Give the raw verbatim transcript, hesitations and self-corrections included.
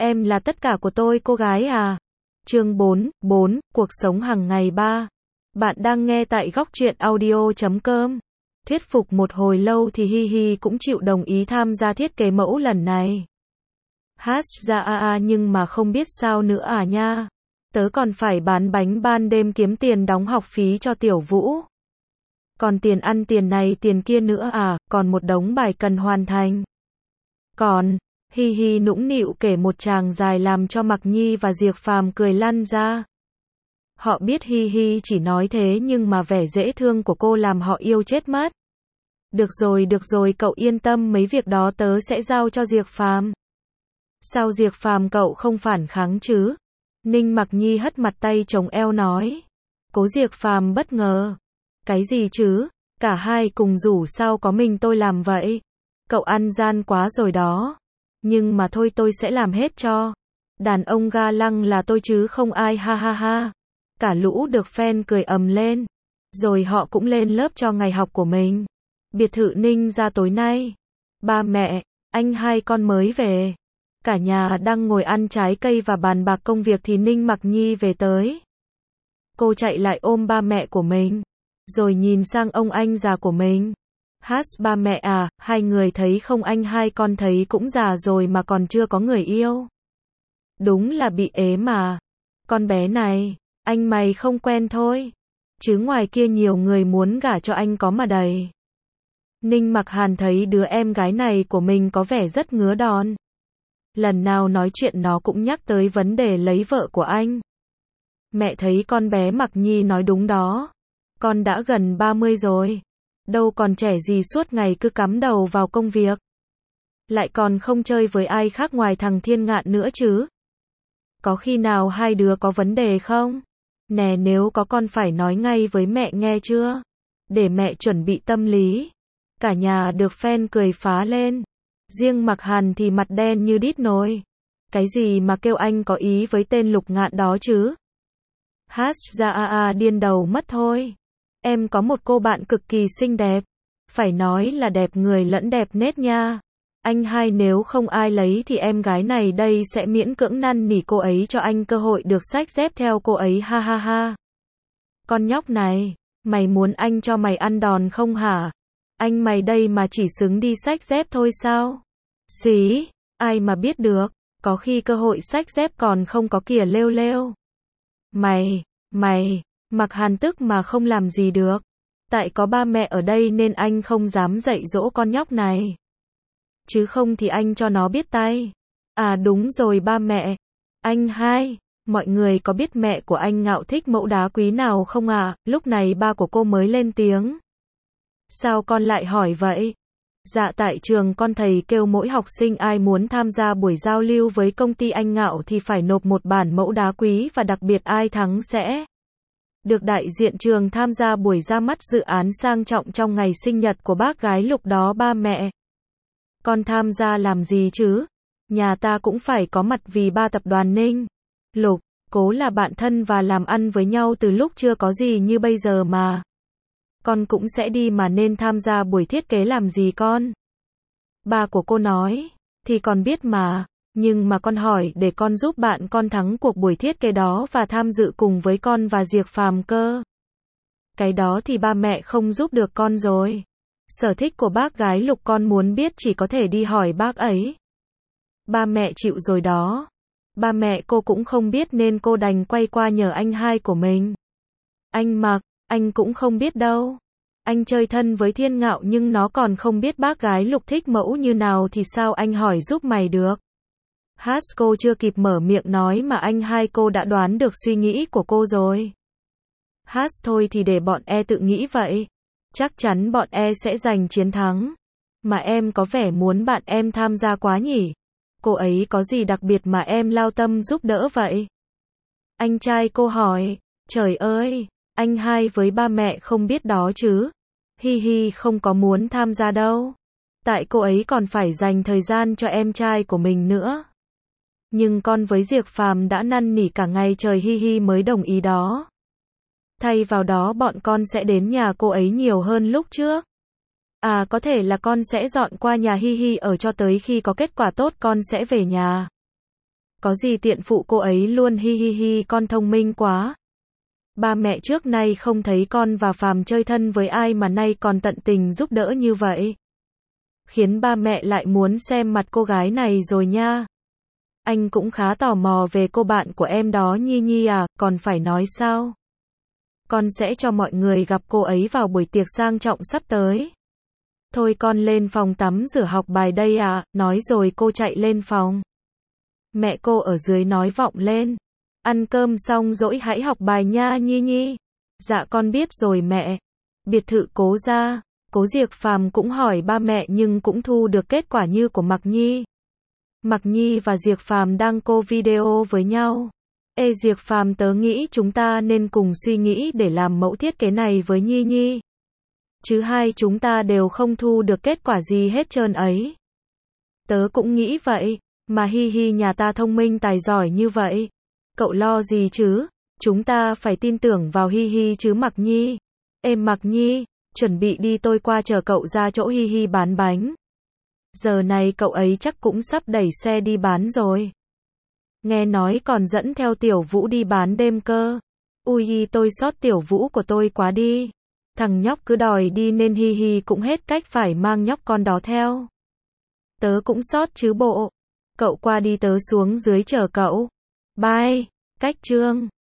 Em là tất cả của tôi cô gái à. Chương bốn, bốn, cuộc sống hàng ngày ba. Bạn đang nghe tại góc truyện audio chấm com. Thuyết phục một hồi lâu thì Hi Hi cũng chịu đồng ý tham gia thiết kế mẫu lần này. Hát ra a a nhưng mà không biết sao nữa à nha. Tớ còn phải bán bánh ban đêm kiếm tiền đóng học phí cho Tiểu Vũ. Còn tiền ăn tiền này tiền kia nữa à, còn một đống bài cần hoàn thành. Còn, Hi Hi nũng nịu kể một tràng dài làm cho Mặc Nhi và Diệp Phàm cười lăn ra. Họ biết Hi Hi chỉ nói thế nhưng mà vẻ dễ thương của cô làm họ yêu chết mất. Được rồi được rồi cậu yên tâm mấy việc đó tớ sẽ giao cho Diệp Phàm. Sao Diệp Phàm cậu không phản kháng chứ? Ninh Mặc Nhi hất mặt tay chống eo nói. Cố Diệp Phàm bất ngờ. Cái gì chứ? Cả hai cùng rủ sao có mình tôi làm vậy? Cậu ăn gian quá rồi đó. Nhưng mà thôi tôi sẽ làm hết cho. Đàn ông ga lăng là tôi chứ không ai ha ha ha. Cả lũ được fan cười ầm lên. Rồi họ cũng lên lớp cho ngày học của mình. Biệt thự Ninh ra tối nay. Ba mẹ, anh hai con mới về. Cả nhà đang ngồi ăn trái cây và bàn bạc công việc thì Ninh Mặc Nhi về tới. Cô chạy lại ôm ba mẹ của mình. Rồi nhìn sang ông anh già của mình. Hát ba mẹ à, hai người thấy không anh hai con thấy cũng già rồi mà còn chưa có người yêu. Đúng là bị ế mà. Con bé này, anh mày không quen thôi. Chứ ngoài kia nhiều người muốn gả cho anh có mà đầy. Ninh Mặc Hàn thấy đứa em gái này của mình có vẻ rất ngứa đòn. Lần nào nói chuyện nó cũng nhắc tới vấn đề lấy vợ của anh. Mẹ thấy con bé Mặc Nhi nói đúng đó. Con đã gần ba mươi rồi. Đâu còn trẻ gì suốt ngày cứ cắm đầu vào công việc. Lại còn không chơi với ai khác ngoài thằng Thiên Ngạn nữa chứ. Có khi nào hai đứa có vấn đề không? Nè nếu có con phải nói ngay với mẹ nghe chưa? Để mẹ chuẩn bị tâm lý. Cả nhà được fan cười phá lên. Riêng Mặc Hàn thì mặt đen như đít nồi. Cái gì mà kêu anh có ý với tên Lục Ngạn đó chứ? Hát ra a a điên đầu mất thôi. Em có một cô bạn cực kỳ xinh đẹp. Phải nói là đẹp người lẫn đẹp nết nha. Anh hai nếu không ai lấy thì em gái này đây sẽ miễn cưỡng năn nỉ cô ấy cho anh cơ hội được xách dép theo cô ấy ha ha ha. Con nhóc này, mày muốn anh cho mày ăn đòn không hả? Anh mày đây mà chỉ xứng đi xách dép thôi sao? Xí, ai mà biết được, có khi cơ hội xách dép còn không có kìa lêu lêu. Mày, mày, Mặc Hàn tức mà không làm gì được. Tại có ba mẹ ở đây nên anh không dám dạy dỗ con nhóc này. Chứ không thì anh cho nó biết tay. À đúng rồi ba mẹ. Anh hai, mọi người có biết mẹ của anh Ngạo thích mẫu đá quý nào không à? Lúc này ba của cô mới lên tiếng. Sao con lại hỏi vậy? Dạ tại trường con thầy kêu mỗi học sinh ai muốn tham gia buổi giao lưu với công ty anh Ngạo thì phải nộp một bản mẫu đá quý và đặc biệt ai thắng sẽ được đại diện trường tham gia buổi ra mắt dự án sang trọng trong ngày sinh nhật của bác gái Lục đó ba mẹ. Con tham gia làm gì chứ? Nhà ta cũng phải có mặt vì ba tập đoàn Ninh, Lục, Cố là bạn thân và làm ăn với nhau từ lúc chưa có gì như bây giờ mà. Con cũng sẽ đi mà nên tham gia buổi thiết kế làm gì con? Ba của cô nói, thì con biết mà, nhưng mà con hỏi để con giúp bạn con thắng cuộc buổi thiết kế đó và tham dự cùng với con và Diệp Phàm cơ. Cái đó thì ba mẹ không giúp được con rồi. Sở thích của bác gái Lục con muốn biết chỉ có thể đi hỏi bác ấy. Ba mẹ chịu rồi đó. Ba mẹ cô cũng không biết nên cô đành quay qua nhờ anh hai của mình. Anh Mặc, anh cũng không biết đâu. Anh chơi thân với Thiên Ngạo nhưng nó còn không biết bác gái Lục thích mẫu như nào thì sao anh hỏi giúp mày được. Hát cô chưa kịp mở miệng nói mà anh hai cô đã đoán được suy nghĩ của cô rồi. Hát thôi thì để bọn e tự nghĩ vậy. Chắc chắn bọn e sẽ giành chiến thắng. Mà em có vẻ muốn bạn em tham gia quá nhỉ? Cô ấy có gì đặc biệt mà em lao tâm giúp đỡ vậy? Anh trai cô hỏi. Trời ơi, anh hai với ba mẹ không biết đó chứ. Hi Hi không có muốn tham gia đâu. Tại cô ấy còn phải dành thời gian cho em trai của mình nữa. Nhưng con với Diệp Phàm đã năn nỉ cả ngày trời Hi Hi mới đồng ý đó. Thay vào đó bọn con sẽ đến nhà cô ấy nhiều hơn lúc trước. À có thể là con sẽ dọn qua nhà Hi Hi ở cho tới khi có kết quả tốt con sẽ về nhà. Có gì tiện phụ cô ấy luôn, hi hi hi, con thông minh quá. Ba mẹ trước nay không thấy con và Phàm chơi thân với ai mà nay còn tận tình giúp đỡ như vậy. Khiến ba mẹ lại muốn xem mặt cô gái này rồi nha. Anh cũng khá tò mò về cô bạn của em đó Nhi Nhi à, còn phải nói sao? Con sẽ cho mọi người gặp cô ấy vào buổi tiệc sang trọng sắp tới. Thôi con lên phòng tắm rửa học bài đây à, nói rồi cô chạy lên phòng. Mẹ cô ở dưới nói vọng lên. Ăn cơm xong dỗi hãy học bài nha Nhi Nhi. Dạ con biết rồi mẹ. Biệt thự Cố gia, Cố Diệc Phàm cũng hỏi ba mẹ nhưng cũng thu được kết quả như của Mạc Nhi. Mạc Nhi và Diệc Phàm đang cô video với nhau. Ê Diệc Phàm, tớ nghĩ chúng ta nên cùng suy nghĩ để làm mẫu thiết kế này với Nhi Nhi. Chứ hai chúng ta đều không thu được kết quả gì hết trơn ấy. Tớ cũng nghĩ vậy, mà hi hi nhà ta thông minh tài giỏi như vậy. Cậu lo gì chứ, chúng ta phải tin tưởng vào hi hi chứ Mạc Nhi. Ê Mạc Nhi, chuẩn bị đi, tôi qua chờ cậu ra chỗ hi hi bán bánh. Giờ này cậu ấy chắc cũng sắp đẩy xe đi bán rồi. Nghe nói còn dẫn theo Tiểu Vũ đi bán đêm cơ. Ui tôi sót Tiểu Vũ của tôi quá đi. Thằng nhóc cứ đòi đi nên hi hi cũng hết cách phải mang nhóc con đó theo. Tớ cũng sót chứ bộ. Cậu qua đi, tớ xuống dưới chờ cậu. Bye. Cách chương